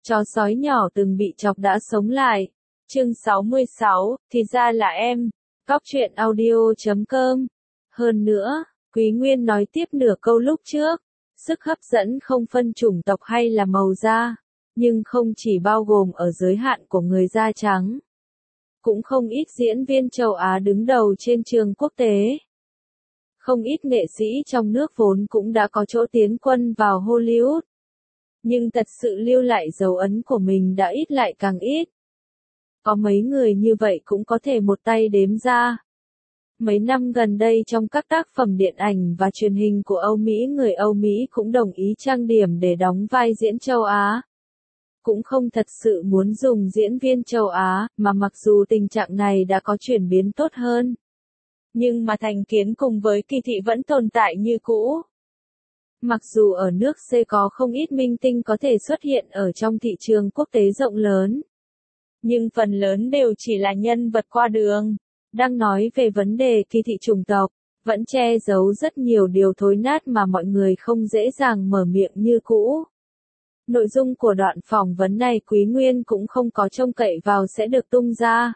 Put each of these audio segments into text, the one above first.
Chó sói nhỏ từng bị chọc đã sống lại. Chương 66, thì ra là em. Cóc truyện audio.com. Hơn nữa, Quý Nguyên nói tiếp nửa câu lúc trước. Sức hấp dẫn không phân chủng tộc hay là màu da, nhưng không chỉ bao gồm ở giới hạn của người da trắng. Cũng không ít diễn viên châu Á đứng đầu trên trường quốc tế. Không ít nghệ sĩ trong nước vốn cũng đã có chỗ tiến quân vào Hollywood. Nhưng thật sự lưu lại dấu ấn của mình đã ít lại càng ít. Có mấy người như vậy cũng có thể một tay đếm ra. Mấy năm gần đây trong các tác phẩm điện ảnh và truyền hình của Âu Mỹ, người Âu Mỹ cũng đồng ý trang điểm để đóng vai diễn châu Á. Cũng không thật sự muốn dùng diễn viên châu Á, mà mặc dù tình trạng này đã có chuyển biến tốt hơn. Nhưng mà thành kiến cùng với kỳ thị vẫn tồn tại như cũ. Mặc dù ở nước C có không ít minh tinh có thể xuất hiện ở trong thị trường quốc tế rộng lớn, nhưng phần lớn đều chỉ là nhân vật qua đường. Đang nói về vấn đề kỳ thị chủng tộc, vẫn che giấu rất nhiều điều thối nát mà mọi người không dễ dàng mở miệng như cũ. Nội dung của đoạn phỏng vấn này Quý Nguyên cũng không có trông cậy vào sẽ được tung ra.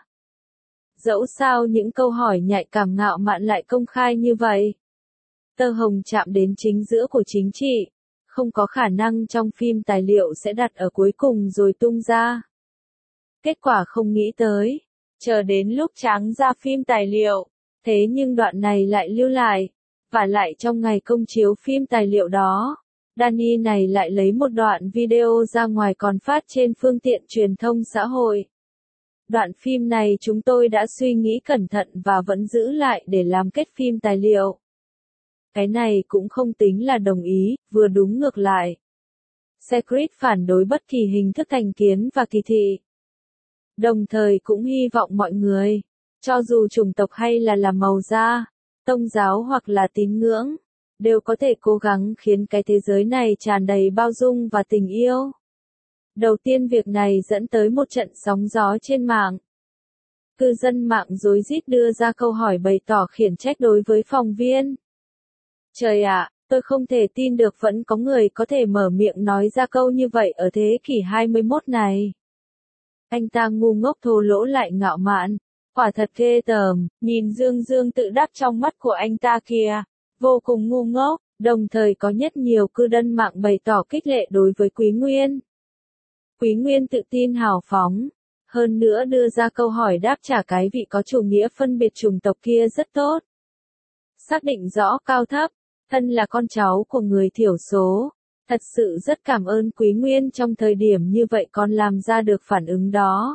Dẫu sao những câu hỏi nhạy cảm ngạo mạn lại công khai như vậy. Tơ hồng chạm đến chính giữa của chính trị, không có khả năng trong phim tài liệu sẽ đặt ở cuối cùng rồi tung ra. Kết quả không nghĩ tới, chờ đến lúc tráng ra phim tài liệu, thế nhưng đoạn này lại lưu lại, và lại trong ngày công chiếu phim tài liệu đó, Danny này lại lấy một đoạn video ra ngoài còn phát trên phương tiện truyền thông xã hội. Đoạn phim này chúng tôi đã suy nghĩ cẩn thận và vẫn giữ lại để làm kết phim tài liệu. Cái này cũng không tính là đồng ý, vừa đúng ngược lại. Secret phản đối bất kỳ hình thức thành kiến và kỳ thị. Đồng thời cũng hy vọng mọi người, cho dù chủng tộc hay là màu da, tôn giáo hoặc là tín ngưỡng, đều có thể cố gắng khiến cái thế giới này tràn đầy bao dung và tình yêu. Đầu tiên việc này dẫn tới một trận sóng gió trên mạng. Cư dân mạng rối rít đưa ra câu hỏi bày tỏ khiển trách đối với phóng viên. Trời ạ, tôi không thể tin được vẫn có người có thể mở miệng nói ra câu như vậy ở thế kỷ 21 này. Anh ta ngu ngốc thô lỗ lại ngạo mạn, quả thật ghê tởm, nhìn Dương Dương tự đắc trong mắt của anh ta kìa, vô cùng ngu ngốc, đồng thời có rất nhiều cư dân mạng bày tỏ khích lệ đối với Quý Nguyên. Quý Nguyên tự tin hào phóng, hơn nữa đưa ra câu hỏi đáp trả cái vị có chủ nghĩa phân biệt chủng tộc kia rất tốt. Xác định rõ cao thấp, thân là con cháu của người thiểu số, thật sự rất cảm ơn Quý Nguyên trong thời điểm như vậy còn làm ra được phản ứng đó.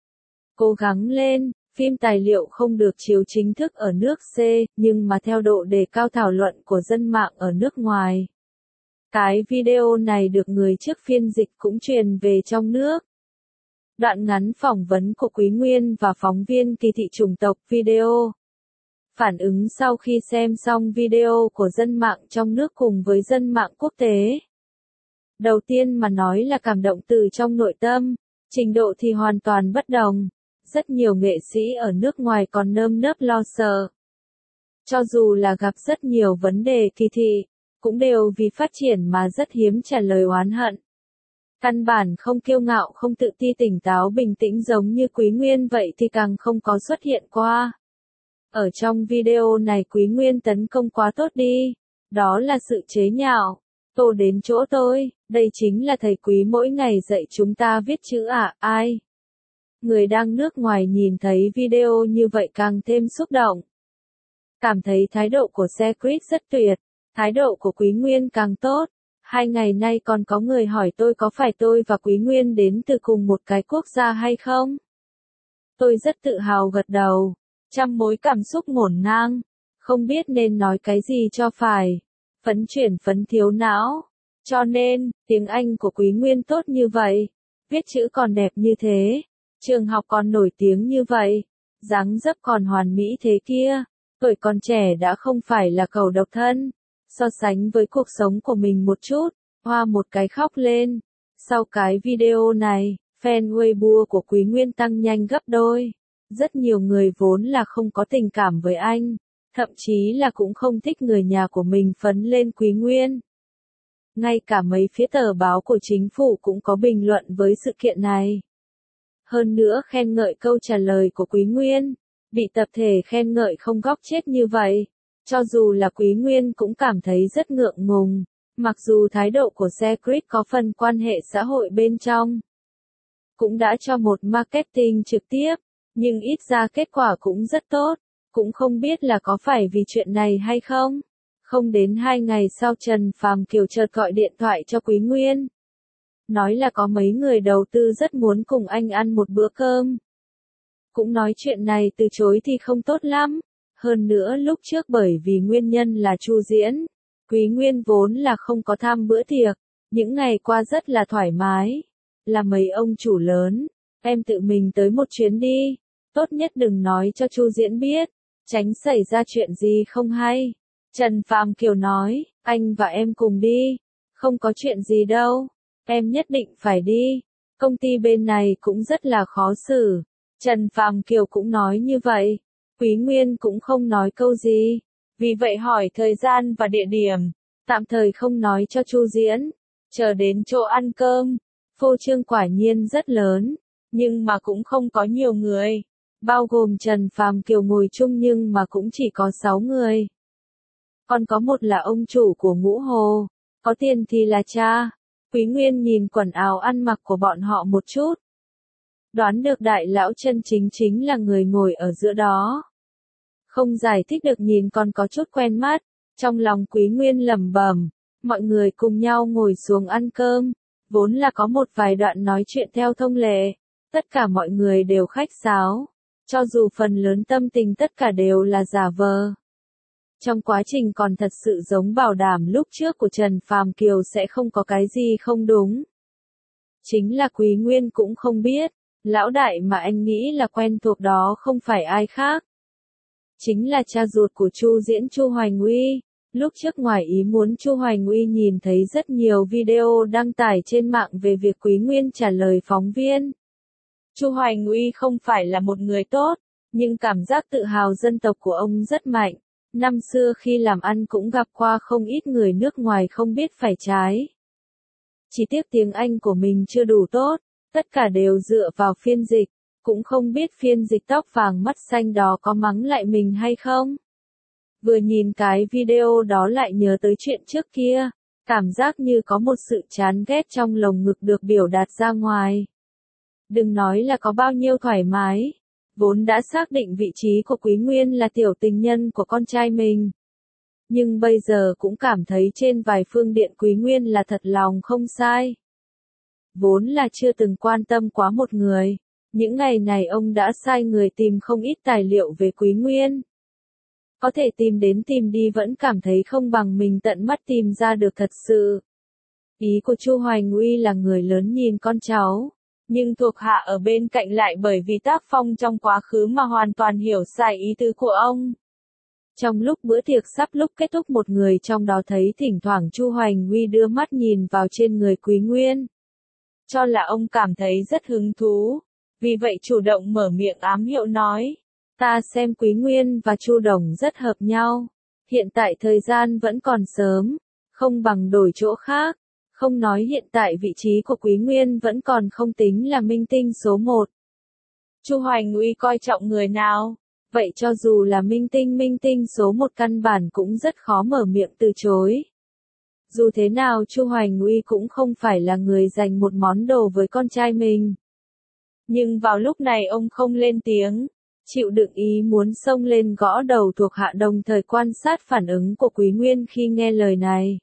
Cố gắng lên, phim tài liệu không được chiếu chính thức ở nước C, nhưng mà theo độ đề cao thảo luận của dân mạng ở nước ngoài. Cái video này được người trước phiên dịch cũng truyền về trong nước. Đoạn ngắn phỏng vấn của Quý Nguyên và phóng viên kỳ thị chủng tộc video. Phản ứng sau khi xem xong video của dân mạng trong nước cùng với dân mạng quốc tế. Đầu tiên mà nói là cảm động từ trong nội tâm, trình độ thì hoàn toàn bất đồng. Rất nhiều nghệ sĩ ở nước ngoài còn nơm nớp lo sợ. Cho dù là gặp rất nhiều vấn đề kỳ thị, cũng đều vì phát triển mà rất hiếm trả lời oán hận. Căn bản không kiêu ngạo, không tự ti, tỉnh táo bình tĩnh giống như Quý Nguyên vậy thì càng không có xuất hiện qua. Ở trong video này Quý Nguyên tấn công quá tốt đi, đó là sự chế nhạo. Tô đến chỗ tôi, đây chính là thầy Quý mỗi ngày dạy chúng ta viết chữ à, ai? Người đang nước ngoài nhìn thấy video như vậy càng thêm xúc động. Cảm thấy thái độ của Secret rất tuyệt, thái độ của Quý Nguyên càng tốt. 2 ngày nay còn có người hỏi tôi có phải tôi và Quý Nguyên đến từ cùng một cái quốc gia hay không? Tôi rất tự hào gật đầu, trăm mối cảm xúc ngổn ngang, không biết nên nói cái gì cho phải. Phấn chuyển phấn thiếu não. Cho nên, tiếng Anh của Quý Nguyên tốt như vậy, viết chữ còn đẹp như thế, trường học còn nổi tiếng như vậy, dáng dấp còn hoàn mỹ thế kia, tuổi còn trẻ đã không phải là cầu độc thân. So sánh với cuộc sống của mình một chút, hoa một cái khóc lên. Sau cái video này, fan Weibo của Quý Nguyên tăng nhanh gấp đôi. Rất nhiều người vốn là không có tình cảm với anh, thậm chí là cũng không thích người nhà của mình phấn lên Quý Nguyên. Ngay cả mấy phía tờ báo của chính phủ cũng có bình luận với sự kiện này. Hơn nữa khen ngợi câu trả lời của Quý Nguyên. Bị tập thể khen ngợi không góc chết như vậy. Cho dù là Quý Nguyên cũng cảm thấy rất ngượng ngùng. Mặc dù thái độ của Secret có phần quan hệ xã hội bên trong. Cũng đã cho một marketing trực tiếp. Nhưng ít ra kết quả cũng rất tốt. Cũng không biết là có phải vì chuyện này hay không. Không đến 2 ngày sau Trần Phàm Kiều chợt gọi điện thoại cho Quý Nguyên. Nói là có mấy người đầu tư rất muốn cùng anh ăn một bữa cơm. Cũng nói chuyện này từ chối thì không tốt lắm. Hơn nữa lúc trước bởi vì nguyên nhân là Chu Diễn. Quý Nguyên vốn là không có tham bữa tiệc. Những ngày qua rất là thoải mái. Là mấy ông chủ lớn. Em tự mình tới một chuyến đi. Tốt nhất đừng nói cho Chu Diễn biết. Tránh xảy ra chuyện gì không hay. Trần Phàm Kiều nói, anh và em cùng đi. Không có chuyện gì đâu. Em nhất định phải đi. Công ty bên này cũng rất là khó xử. Trần Phàm Kiều cũng nói như vậy. Quý Nguyên cũng không nói câu gì. Vì vậy hỏi thời gian và địa điểm. Tạm thời không nói cho Chu Diễn. Chờ đến chỗ ăn cơm. Phô trương quả nhiên rất lớn. Nhưng mà cũng không có nhiều người. Bao gồm Trần Phàm Kiều ngồi chung nhưng mà cũng chỉ có 6 người. Còn có một là ông chủ của Ngũ Hồ. Có tiền thì là cha. Quý Nguyên nhìn quần áo ăn mặc của bọn họ một chút. Đoán được đại lão chân chính chính là người ngồi ở giữa đó. Không giải thích được nhìn còn có chút quen mắt. Trong lòng Quý Nguyên lẩm bẩm. Mọi người cùng nhau ngồi xuống ăn cơm. Vốn là có một vài đoạn nói chuyện theo thông lệ. Tất cả mọi người đều khách sáo. Cho dù phần lớn tâm tình tất cả đều là giả vờ. Trong quá trình còn thật sự giống bảo đảm lúc trước của Trần Phàm Kiều sẽ không có cái gì không đúng. Chính là Quý Nguyên cũng không biết, lão đại mà anh nghĩ là quen thuộc đó không phải ai khác. Chính là cha ruột của Chu Diễn Chu Hoành Uy. Lúc trước ngoài ý muốn Chu Hoành Uy nhìn thấy rất nhiều video đăng tải trên mạng về việc Quý Nguyên trả lời phóng viên. Chu Hoành Uy không phải là một người tốt, nhưng cảm giác tự hào dân tộc của ông rất mạnh. Năm xưa khi làm ăn cũng gặp qua không ít người nước ngoài không biết phải trái. Chỉ tiếc tiếng Anh của mình chưa đủ tốt, tất cả đều dựa vào phiên dịch, cũng không biết phiên dịch tóc vàng mắt xanh đó có mắng lại mình hay không. Vừa nhìn cái video đó lại nhớ tới chuyện trước kia, cảm giác như có một sự chán ghét trong lồng ngực được biểu đạt ra ngoài. Đừng nói là có bao nhiêu thoải mái. Vốn đã xác định vị trí của Quý Nguyên là tiểu tình nhân của con trai mình. Nhưng bây giờ cũng cảm thấy trên vài phương diện Quý Nguyên là thật lòng không sai. Vốn là chưa từng quan tâm quá một người. Những ngày này ông đã sai người tìm không ít tài liệu về Quý Nguyên. Có thể tìm đến tìm đi vẫn cảm thấy không bằng mình tận mắt tìm ra được thật sự. Ý của Chu Hoành Uy là người lớn nhìn con cháu. Nhưng thuộc hạ ở bên cạnh lại bởi vì tác phong trong quá khứ mà hoàn toàn hiểu sai ý tứ của ông. Trong lúc bữa tiệc sắp lúc kết thúc một người trong đó thấy thỉnh thoảng Chu Hoành Uy đưa mắt nhìn vào trên người Quý Nguyên. Cho là ông cảm thấy rất hứng thú. Vì vậy chủ động mở miệng ám hiệu nói. Ta xem Quý Nguyên và Chu Đồng rất hợp nhau. Hiện tại thời gian vẫn còn sớm. Không bằng đổi chỗ khác. Không nói hiện tại vị trí của Quý Nguyên vẫn còn không tính là minh tinh số 1. Chu Hoành Uy coi trọng người nào? Vậy cho dù là minh tinh số 1 căn bản cũng rất khó mở miệng từ chối. Dù thế nào Chu Hoành Uy cũng không phải là người dành một món đồ với con trai mình. Nhưng vào lúc này ông không lên tiếng, chịu đựng ý muốn xông lên gõ đầu thuộc hạ đồng thời quan sát phản ứng của Quý Nguyên khi nghe lời này.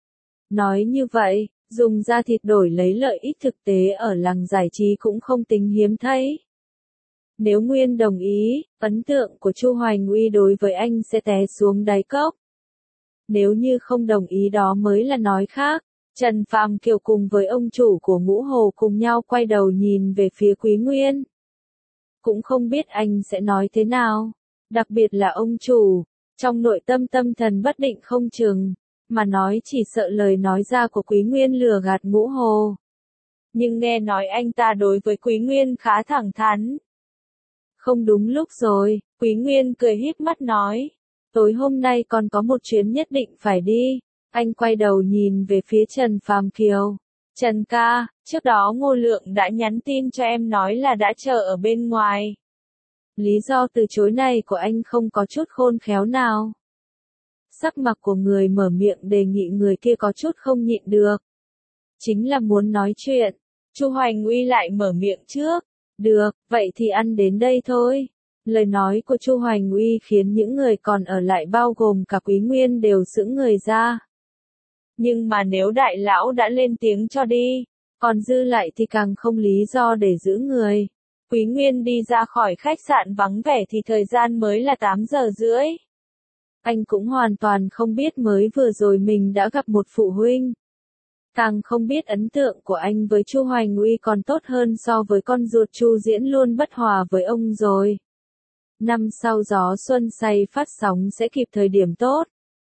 Nói như vậy, dùng da thịt đổi lấy lợi ích thực tế ở làng giải trí cũng không tính hiếm thấy. Nếu Nguyên đồng ý, ấn tượng của Chu Hoành Uy đối với anh sẽ té xuống đáy cốc. Nếu như không đồng ý đó mới là nói khác. Trần Phàm Kiều cùng với ông chủ của Ngũ Hồ cùng nhau quay đầu nhìn về phía Quý Nguyên. Cũng không biết anh sẽ nói thế nào. Đặc biệt là ông chủ, trong nội tâm tâm thần bất định không chừng. Mà nói chỉ sợ lời nói ra của Quý Nguyên lừa gạt Ngũ Hồ. Nhưng nghe nói anh ta đối với Quý Nguyên khá thẳng thắn. Không đúng lúc rồi, Quý Nguyên cười híp mắt nói. Tối hôm nay còn có một chuyến nhất định phải đi. Anh quay đầu nhìn về phía Trần Phàm Kiều. Trần ca, trước đó Ngô Lượng đã nhắn tin cho em nói là đã chờ ở bên ngoài. Lý do từ chối này của anh không có chút khôn khéo nào. Sắc mặt của người mở miệng đề nghị người kia có chút không nhịn được. Chính là muốn nói chuyện. Chu Hoành Uy lại mở miệng trước. Được, vậy thì ăn đến đây thôi. Lời nói của Chu Hoành Uy khiến những người còn ở lại bao gồm cả Quý Nguyên đều sững người ra. Nhưng mà nếu đại lão đã lên tiếng cho đi, còn dư lại thì càng không lý do để giữ người. Quý Nguyên đi ra khỏi khách sạn vắng vẻ thì thời gian mới là 8 giờ rưỡi. Anh cũng hoàn toàn không biết mới vừa rồi mình đã gặp một phụ huynh. Càng không biết ấn tượng của anh với Chu Hoành Uy còn tốt hơn so với con ruột Chu Diễn luôn bất hòa với ông rồi. Năm sau Gió Xuân Say phát sóng sẽ kịp thời điểm tốt.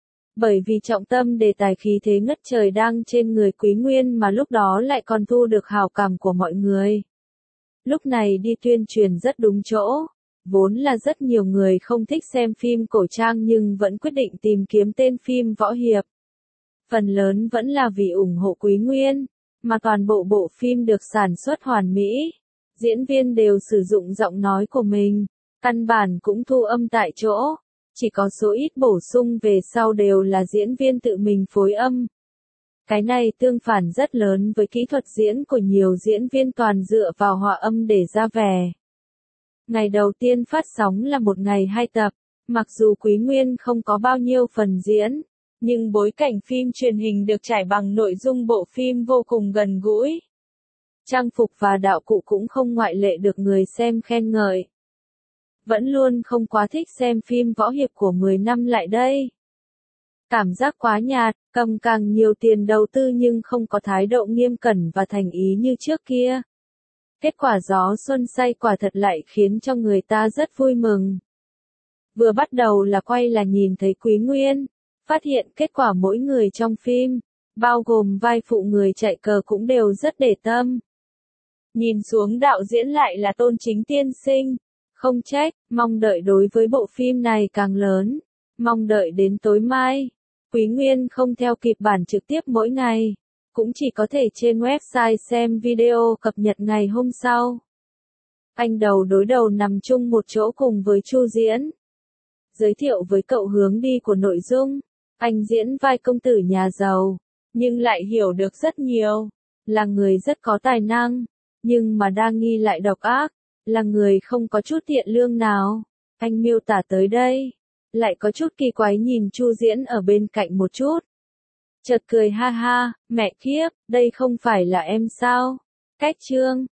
Bởi vì trọng tâm đề tài khí thế ngất trời đang trên người Quý Nguyên mà lúc đó lại còn thu được hào cảm của mọi người. Lúc này đi tuyên truyền rất đúng chỗ. Vốn là rất nhiều người không thích xem phim cổ trang nhưng vẫn quyết định tìm kiếm tên phim võ hiệp. Phần lớn vẫn là vì ủng hộ Quý Nguyên, mà toàn bộ phim được sản xuất hoàn mỹ. Diễn viên đều sử dụng giọng nói của mình, căn bản cũng thu âm tại chỗ. Chỉ có số ít bổ sung về sau đều là diễn viên tự mình phối âm. Cái này tương phản rất lớn với kỹ thuật diễn của nhiều diễn viên toàn dựa vào hòa âm để ra vẻ. Ngày đầu tiên phát sóng là một ngày 2 tập, mặc dù Quý Nguyên không có bao nhiêu phần diễn, nhưng bối cảnh phim truyền hình được trải bằng nội dung bộ phim vô cùng gần gũi. Trang phục và đạo cụ cũng không ngoại lệ được người xem khen ngợi. Vẫn luôn không quá thích xem phim võ hiệp của 10 năm lại đây. Cảm giác quá nhạt, cầm càng nhiều tiền đầu tư nhưng không có thái độ nghiêm cẩn và thành ý như trước kia. Kết quả Gió Xuân Say quả thật lại khiến cho người ta rất vui mừng. Vừa bắt đầu là quay là nhìn thấy Quý Nguyên, phát hiện kết quả mỗi người trong phim, bao gồm vai phụ người chạy cờ cũng đều rất để tâm. Nhìn xuống đạo diễn lại là Tôn Chính tiên sinh, không trách, mong đợi đối với bộ phim này càng lớn, mong đợi đến tối mai. Quý Nguyên không theo kịp bản trực tiếp mỗi ngày, cũng chỉ có thể trên website xem video cập nhật ngày hôm sau. Anh đầu đối đầu nằm chung một chỗ cùng với Chu Diễn. Giới thiệu với cậu hướng đi của nội dung, anh diễn vai công tử nhà giàu, nhưng lại hiểu được rất nhiều, là người rất có tài năng, nhưng mà đa nghi lại độc ác, là người không có chút thiện lương nào. Anh miêu tả tới đây, lại có chút kỳ quái nhìn Chu Diễn ở bên cạnh một chút. Chợt cười ha ha, mẹ kiếp, đây không phải là em sao? Cách Trương,